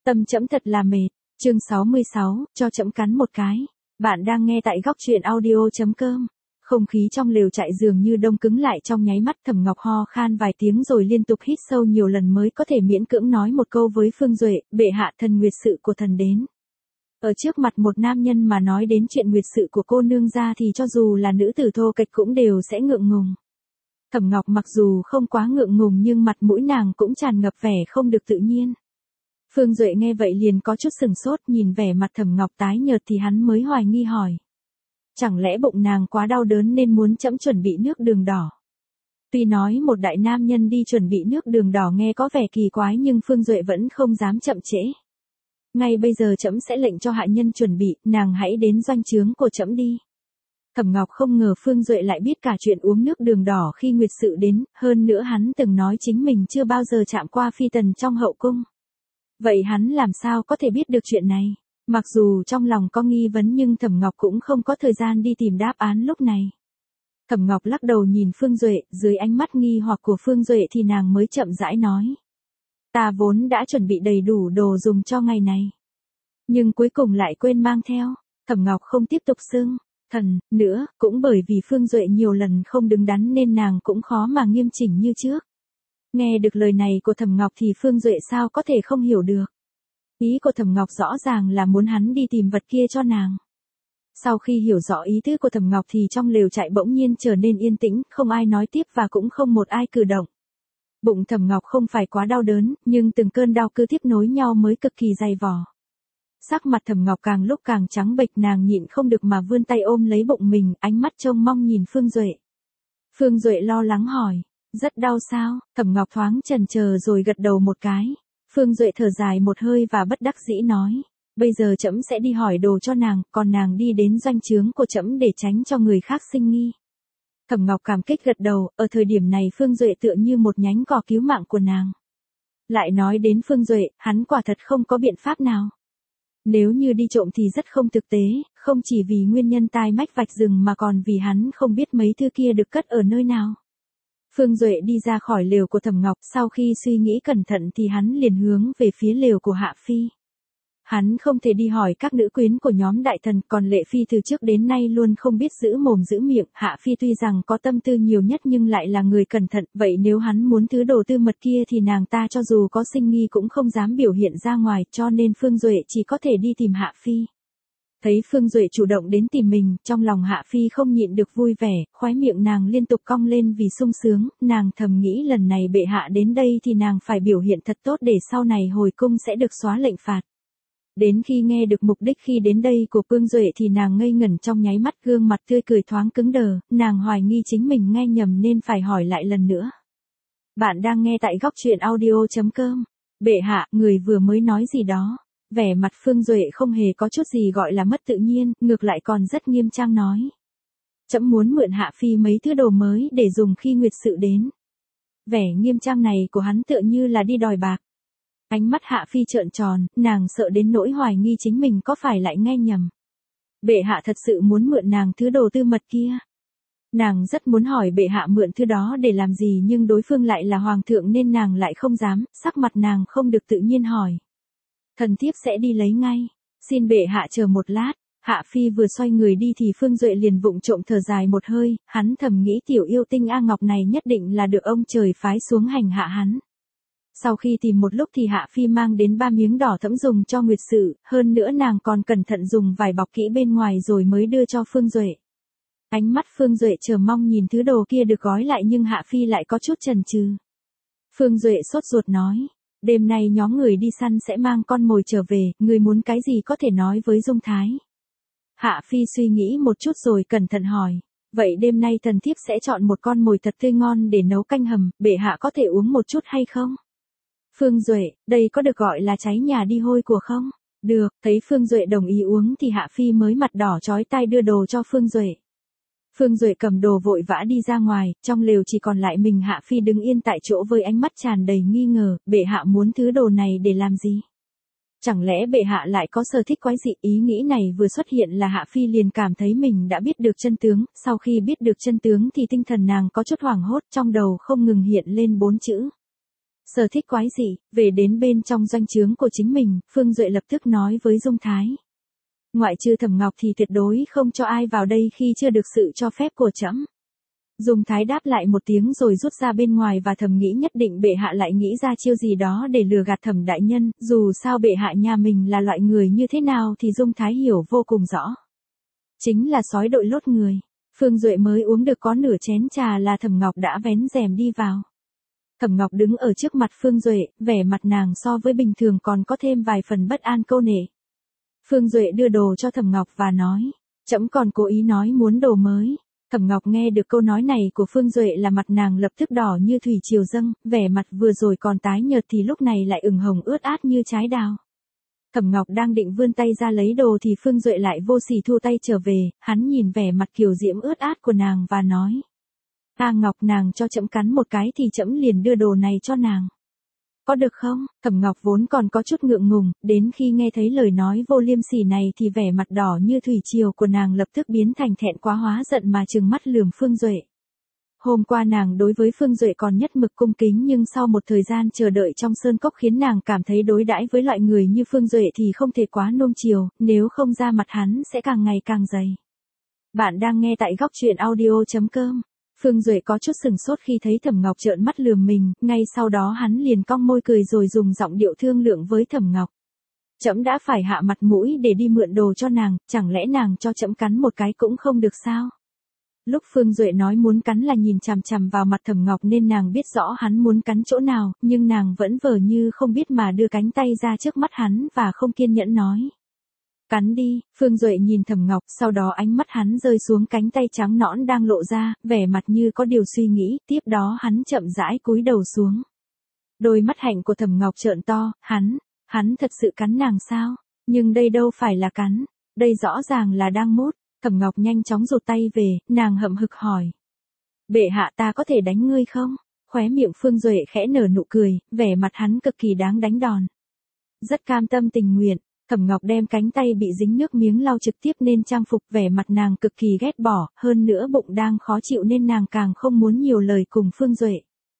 Tâm trẫm thật là mệt. Chương 66, cho trẫm cắn một cái. Bạn đang nghe tại góc truyện audio.com. Không khí trong lều trại dường như đông cứng lại trong nháy mắt. Thẩm Ngọc ho khan vài tiếng rồi liên tục hít sâu nhiều lần mới có thể miễn cưỡng nói một câu với Phương Duệ, bệ hạ, thần nguyệt sự của thần đến. Ở trước mặt một nam nhân mà nói đến chuyện nguyệt sự của cô nương ra thì cho dù là nữ tử thô kệch cũng đều sẽ ngượng ngùng. Thẩm Ngọc mặc dù không quá ngượng ngùng nhưng mặt mũi nàng cũng tràn ngập vẻ không được tự nhiên. Phương Duệ nghe vậy liền có chút sừng sốt, nhìn vẻ mặt Thẩm Ngọc tái nhợt thì hắn mới hoài nghi hỏi. Chẳng lẽ bụng nàng quá đau đớn nên muốn trẫm chuẩn bị nước đường đỏ? Tuy nói một đại nam nhân đi chuẩn bị nước đường đỏ nghe có vẻ kỳ quái nhưng Phương Duệ vẫn không dám chậm trễ. Ngay bây giờ trẫm sẽ lệnh cho hạ nhân chuẩn bị, nàng hãy đến doanh trướng của trẫm đi. Thẩm Ngọc không ngờ Phương Duệ lại biết cả chuyện uống nước đường đỏ khi nguyệt sự đến, hơn nữa hắn từng nói chính mình chưa bao giờ chạm qua phi tần trong hậu cung. Vậy hắn làm sao có thể biết được chuyện này? Mặc dù trong lòng có nghi vấn nhưng Thẩm Ngọc cũng không có thời gian đi tìm đáp án lúc này. Thẩm Ngọc lắc đầu nhìn Phương Duệ, dưới ánh mắt nghi hoặc của Phương Duệ thì nàng mới chậm rãi nói. Ta vốn đã chuẩn bị đầy đủ đồ dùng cho ngày này. Nhưng cuối cùng lại quên mang theo. Thẩm Ngọc không tiếp tục xưng thần nữa, cũng bởi vì Phương Duệ nhiều lần không đứng đắn nên nàng cũng khó mà nghiêm chỉnh như trước. Nghe được lời này của Thẩm Ngọc thì Phương Duệ sao có thể không hiểu được. Ý của Thẩm Ngọc rõ ràng là muốn hắn đi tìm vật kia cho nàng. Sau khi hiểu rõ ý tứ của Thẩm Ngọc thì trong lều trại bỗng nhiên trở nên yên tĩnh, không ai nói tiếp và cũng không một ai cử động. Bụng Thẩm Ngọc không phải quá đau đớn, nhưng từng cơn đau cứ tiếp nối nhau mới cực kỳ dày vò. Sắc mặt Thẩm Ngọc càng lúc càng trắng bệch, nàng nhịn không được mà vươn tay ôm lấy bụng mình, ánh mắt trông mong nhìn Phương Duệ. Phương Duệ lo lắng hỏi, rất đau sao? Thẩm Ngọc thoáng chần chờ rồi gật đầu một cái. Phương Duệ thở dài một hơi và bất đắc dĩ nói, bây giờ trẫm sẽ đi hỏi đồ cho nàng, còn nàng đi đến doanh trướng của trẫm để tránh cho người khác sinh nghi. Thẩm Ngọc cảm kích gật đầu, ở thời điểm này Phương Duệ tựa như một nhánh cỏ cứu mạng của nàng. Lại nói đến Phương Duệ, hắn quả thật không có biện pháp nào. Nếu như đi trộm thì rất không thực tế, không chỉ vì nguyên nhân tai mách vạch rừng mà còn vì hắn không biết mấy thứ kia được cất ở nơi nào. Phương Duệ đi ra khỏi lều của Thẩm Ngọc, sau khi suy nghĩ cẩn thận thì hắn liền hướng về phía lều của Hạ Phi. Hắn không thể đi hỏi các nữ quyến của nhóm đại thần, còn Lệ Phi từ trước đến nay luôn không biết giữ mồm giữ miệng. Hạ Phi tuy rằng có tâm tư nhiều nhất nhưng lại là người cẩn thận, vậy nếu hắn muốn thứ đồ tư mật kia thì nàng ta cho dù có sinh nghi cũng không dám biểu hiện ra ngoài, cho nên Phương Duệ chỉ có thể đi tìm Hạ Phi. Thấy Phương Duệ chủ động đến tìm mình, trong lòng Hạ Phi không nhịn được vui vẻ, khóe miệng nàng liên tục cong lên vì sung sướng, nàng thầm nghĩ lần này bệ hạ đến đây thì nàng phải biểu hiện thật tốt để sau này hồi cung sẽ được xóa lệnh phạt. Đến khi nghe được mục đích khi đến đây của Phương Duệ thì nàng ngây ngẩn trong nháy mắt, gương mặt tươi cười thoáng cứng đờ, nàng hoài nghi chính mình nghe nhầm nên phải hỏi lại lần nữa. Bạn đang nghe tại góc truyện audio.com. Bệ hạ, người vừa mới nói gì đó? Vẻ mặt Phương Duệ không hề có chút gì gọi là mất tự nhiên, ngược lại còn rất nghiêm trang nói. Trẫm muốn mượn Hạ Phi mấy thứ đồ mới để dùng khi nguyệt sự đến. Vẻ nghiêm trang này của hắn tựa như là đi đòi bạc. Ánh mắt Hạ Phi trợn tròn, nàng sợ đến nỗi hoài nghi chính mình có phải lại nghe nhầm. Bệ hạ thật sự muốn mượn nàng thứ đồ tư mật kia. Nàng rất muốn hỏi bệ hạ mượn thứ đó để làm gì nhưng đối phương lại là hoàng thượng nên nàng lại không dám, sắc mặt nàng không được tự nhiên hỏi. Thần thiếp sẽ đi lấy ngay, xin bệ hạ chờ một lát. Hạ Phi vừa xoay người đi thì Phương Duệ liền vụng trộm thở dài một hơi, hắn thầm nghĩ tiểu yêu tinh A Ngọc này nhất định là được ông trời phái xuống hành hạ hắn. Sau khi tìm một lúc thì Hạ Phi mang đến 3 miếng đỏ thẫm dùng cho nguyệt sự, hơn nữa nàng còn cẩn thận dùng vải bọc kỹ bên ngoài rồi mới đưa cho Phương Duệ. Ánh mắt Phương Duệ chờ mong nhìn thứ đồ kia được gói lại nhưng Hạ Phi lại có chút chần chừ. Phương Duệ sốt ruột nói, đêm nay nhóm người đi săn sẽ mang con mồi trở về, người muốn cái gì có thể nói với Dung Thái. Hạ Phi suy nghĩ một chút rồi cẩn thận hỏi, vậy đêm nay thần thiếp sẽ chọn một con mồi thật tươi ngon để nấu canh hầm, bệ hạ có thể uống một chút hay không? Phương Duệ, đây có được gọi là cháy nhà đi hôi của không? Được, thấy Phương Duệ đồng ý uống thì Hạ Phi mới mặt đỏ chói tai đưa đồ cho Phương Duệ. Phương Duệ cầm đồ vội vã đi ra ngoài, trong lều chỉ còn lại mình Hạ Phi đứng yên tại chỗ với ánh mắt tràn đầy nghi ngờ, bệ hạ muốn thứ đồ này để làm gì? Chẳng lẽ bệ hạ lại có sở thích quái dị? Ý nghĩ này vừa xuất hiện là Hạ Phi liền cảm thấy mình đã biết được chân tướng, sau khi biết được chân tướng thì tinh thần nàng có chút hoảng hốt, trong đầu không ngừng hiện lên 4 chữ. Sở thích quái dị, về đến bên trong doanh trướng của chính mình, Phương Duệ lập tức nói với Dung Thái. Ngoại trừ Thẩm Ngọc thì tuyệt đối không cho ai vào đây khi chưa được sự cho phép của trẫm. Dung Thái đáp lại một tiếng rồi rút ra bên ngoài và thầm nghĩ nhất định bệ hạ lại nghĩ ra chiêu gì đó để lừa gạt Thẩm đại nhân, dù sao bệ hạ nhà mình là loại người như thế nào thì Dung Thái hiểu vô cùng rõ. Chính là sói đội lốt người. Phương Duệ mới uống được có nửa chén trà là Thẩm Ngọc đã vén rèm đi vào. Thẩm Ngọc đứng ở trước mặt Phương Duệ, vẻ mặt nàng so với bình thường còn có thêm vài phần bất an câu nệ. Phương Duệ đưa đồ cho Thẩm Ngọc và nói, trẫm còn cố ý nói muốn đồ mới. Thẩm Ngọc nghe được câu nói này của Phương Duệ là mặt nàng lập tức đỏ như thủy triều dâng, vẻ mặt vừa rồi còn tái nhợt thì lúc này lại ửng hồng ướt át như trái đào. Thẩm Ngọc đang định vươn tay ra lấy đồ thì Phương Duệ lại vô sỉ thu tay trở về, hắn nhìn vẻ mặt kiều diễm ướt át của nàng và nói. A Ngọc, nàng cho trẫm cắn một cái thì trẫm liền đưa đồ này cho nàng. Có được không? Thẩm Ngọc vốn còn có chút ngượng ngùng, đến khi nghe thấy lời nói vô liêm sỉ này thì vẻ mặt đỏ như thủy triều của nàng lập tức biến thành thẹn quá hóa giận mà trừng mắt lườm Phương Duệ. Hôm qua nàng đối với Phương Duệ còn nhất mực cung kính nhưng sau một thời gian chờ đợi trong sơn cốc khiến nàng cảm thấy đối đãi với loại người như Phương Duệ thì không thể quá nuông chiều, nếu không ra mặt hắn sẽ càng ngày càng dày. Bạn đang nghe tại góc truyện audio.com. Phương Duệ có chút sừng sốt khi thấy Thẩm Ngọc trợn mắt lườm mình, ngay sau đó hắn liền cong môi cười rồi dùng giọng điệu thương lượng với Thẩm Ngọc. Trẫm đã phải hạ mặt mũi để đi mượn đồ cho nàng, chẳng lẽ nàng cho trẫm cắn một cái cũng không được sao? Lúc Phương Duệ nói muốn cắn là nhìn chằm chằm vào mặt Thẩm Ngọc nên nàng biết rõ hắn muốn cắn chỗ nào, nhưng nàng vẫn vờ như không biết mà đưa cánh tay ra trước mắt hắn và không kiên nhẫn nói. Cắn đi, Phương Duệ nhìn Thẩm Ngọc, sau đó ánh mắt hắn rơi xuống cánh tay trắng nõn đang lộ ra, vẻ mặt như có điều suy nghĩ, tiếp đó hắn chậm rãi cúi đầu xuống. Đôi mắt hạnh của Thẩm Ngọc trợn to, hắn thật sự cắn nàng sao? Nhưng đây đâu phải là cắn, đây rõ ràng là đang mút. Thẩm Ngọc nhanh chóng rụt tay về, nàng hậm hực hỏi. Bệ hạ, ta có thể đánh ngươi không? Khóe miệng Phương Duệ khẽ nở nụ cười, vẻ mặt hắn cực kỳ đáng đánh đòn. Rất cam tâm tình nguyện. Thẩm Ngọc đem cánh tay bị dính nước miếng lau trực tiếp lên trang phục, vẻ mặt nàng cực kỳ ghét bỏ, hơn nữa bụng đang khó chịu nên nàng càng không muốn nhiều lời cùng Phương Duệ.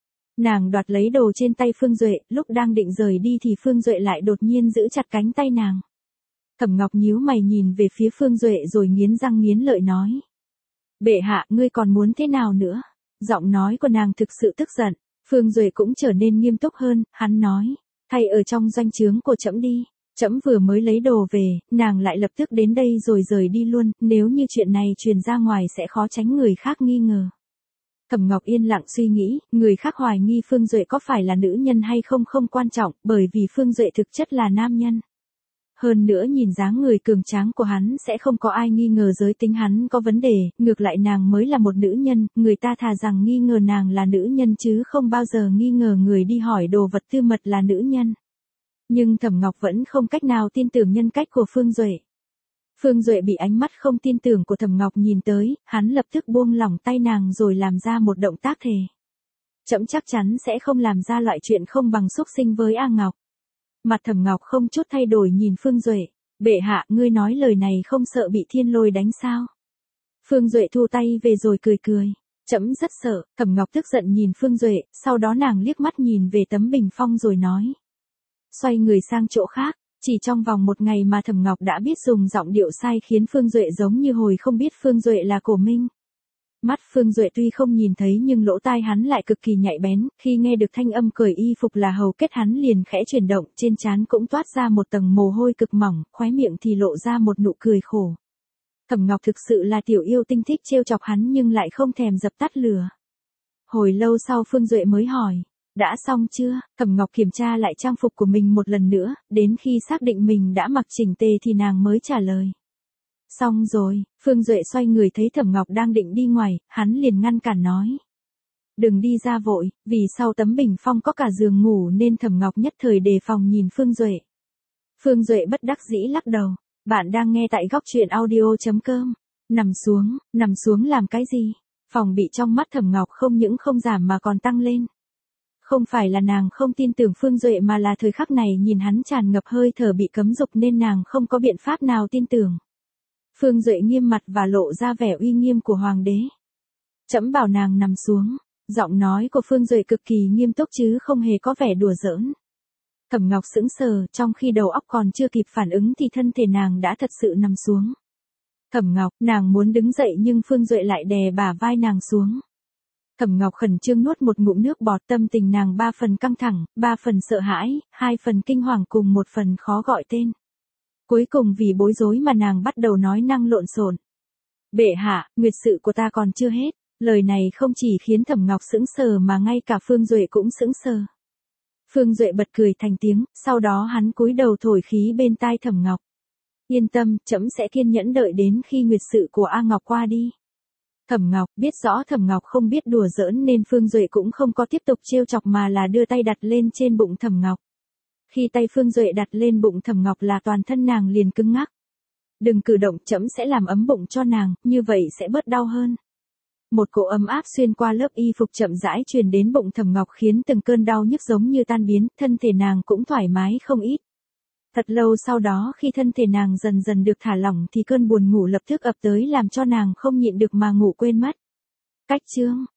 Nàng đoạt lấy đồ trên tay Phương Duệ, lúc đang định rời đi thì Phương Duệ lại đột nhiên giữ chặt cánh tay nàng. Thẩm Ngọc nhíu mày nhìn về phía Phương Duệ rồi nghiến răng nghiến lợi nói. Bệ hạ, ngươi còn muốn thế nào nữa? Giọng nói của nàng thực sự tức giận. Phương Duệ cũng trở nên nghiêm túc hơn, hắn nói. Thay ở trong doanh trướng của trẫm đi. Trẫm vừa mới lấy đồ về, nàng lại lập tức đến đây rồi rời đi luôn, nếu như chuyện này truyền ra ngoài sẽ khó tránh người khác nghi ngờ. Thẩm Ngọc yên lặng suy nghĩ, người khác hoài nghi Phương Duệ có phải là nữ nhân hay không không quan trọng, bởi vì Phương Duệ thực chất là nam nhân. Hơn nữa nhìn dáng người cường tráng của hắn sẽ không có ai nghi ngờ giới tính hắn có vấn đề, ngược lại nàng mới là một nữ nhân, người ta thà rằng nghi ngờ nàng là nữ nhân chứ không bao giờ nghi ngờ người đi hỏi đồ vật tư mật là nữ nhân. Nhưng Thẩm Ngọc vẫn không cách nào tin tưởng nhân cách của Phương Duệ. Phương Duệ bị ánh mắt không tin tưởng của Thẩm Ngọc nhìn tới, hắn lập tức buông lỏng tay nàng rồi làm ra một động tác thề. Trẫm chắc chắn sẽ không làm ra loại chuyện không bằng xúc sinh với A Ngọc. Mặt Thẩm Ngọc không chút thay đổi nhìn Phương Duệ. Bệ hạ, ngươi nói lời này không sợ bị thiên lôi đánh sao? Phương Duệ thu tay về rồi cười cười. Trẫm rất sợ. Thẩm Ngọc tức giận nhìn Phương Duệ, sau đó nàng liếc mắt nhìn về tấm bình phong rồi nói. Xoay người sang chỗ khác, chỉ trong vòng một ngày mà Thẩm Ngọc đã biết dùng giọng điệu sai khiến Phương Duệ giống như hồi không biết Phương Duệ là Cổ Minh. Mắt Phương Duệ tuy không nhìn thấy nhưng lỗ tai hắn lại cực kỳ nhạy bén, khi nghe được thanh âm cởi y phục là hầu kết hắn liền khẽ chuyển động, trên trán cũng toát ra một tầng mồ hôi cực mỏng, khóe miệng thì lộ ra một nụ cười khổ. Thẩm Ngọc thực sự là tiểu yêu tinh thích trêu chọc hắn nhưng lại không thèm dập tắt lửa. Hồi lâu sau Phương Duệ mới hỏi. Đã xong chưa? Thẩm Ngọc kiểm tra lại trang phục của mình một lần nữa, đến khi xác định mình đã mặc chỉnh tề thì nàng mới trả lời. Xong rồi, Phương Duệ xoay người thấy Thẩm Ngọc đang định đi ngoài, hắn liền ngăn cản nói. Đừng đi ra vội, vì sau tấm bình phong có cả giường ngủ nên Thẩm Ngọc nhất thời đề phòng nhìn Phương Duệ. Phương Duệ bất đắc dĩ lắc đầu. Bạn đang nghe tại góc truyện audio.com. Nằm xuống làm cái gì? Phòng bị trong mắt Thẩm Ngọc không những không giảm mà còn tăng lên. Không phải là nàng không tin tưởng Phương Duệ mà là thời khắc này nhìn hắn tràn ngập hơi thở bị cấm dục nên nàng không có biện pháp nào tin tưởng. Phương Duệ nghiêm mặt và lộ ra vẻ uy nghiêm của hoàng đế. Trẫm bảo nàng nằm xuống. Giọng nói của Phương Duệ cực kỳ nghiêm túc chứ không hề có vẻ đùa giỡn. Thẩm Ngọc sững sờ, trong khi đầu óc còn chưa kịp phản ứng thì thân thể nàng đã thật sự nằm xuống. Thẩm Ngọc, nàng muốn đứng dậy nhưng Phương Duệ lại đè bả vai nàng xuống. Thẩm Ngọc khẩn trương nuốt một ngụm nước bọt, tâm tình nàng 3 phần căng thẳng, 3 phần sợ hãi, 2 phần kinh hoàng cùng 1 phần khó gọi tên. Cuối cùng vì bối rối mà nàng bắt đầu nói năng lộn xộn. Bệ hạ, nguyệt sự của ta còn chưa hết. Lời này không chỉ khiến Thẩm Ngọc sững sờ mà ngay cả Phương Duệ cũng sững sờ. Phương Duệ bật cười thành tiếng, sau đó hắn cúi đầu thổi khí bên tai Thẩm Ngọc. Yên tâm, trẫm sẽ kiên nhẫn đợi đến khi nguyệt sự của A Ngọc qua đi. Thẩm Ngọc biết rõ Thẩm Ngọc không biết đùa giỡn nên Phương Duệ cũng không có tiếp tục trêu chọc mà là đưa tay đặt lên trên bụng Thẩm Ngọc. Khi tay Phương Duệ đặt lên bụng Thẩm Ngọc là toàn thân nàng liền cứng ngắc. Đừng cử động, trẫm sẽ làm ấm bụng cho nàng, như vậy sẽ bớt đau hơn. Một cỗ ấm áp xuyên qua lớp y phục chậm rãi truyền đến bụng Thẩm Ngọc khiến từng cơn đau nhức giống như tan biến, thân thể nàng cũng thoải mái không ít. Thật lâu sau đó khi thân thể nàng dần dần được thả lỏng thì cơn buồn ngủ lập tức ập tới làm cho nàng không nhịn được mà ngủ quên mất. Cách chương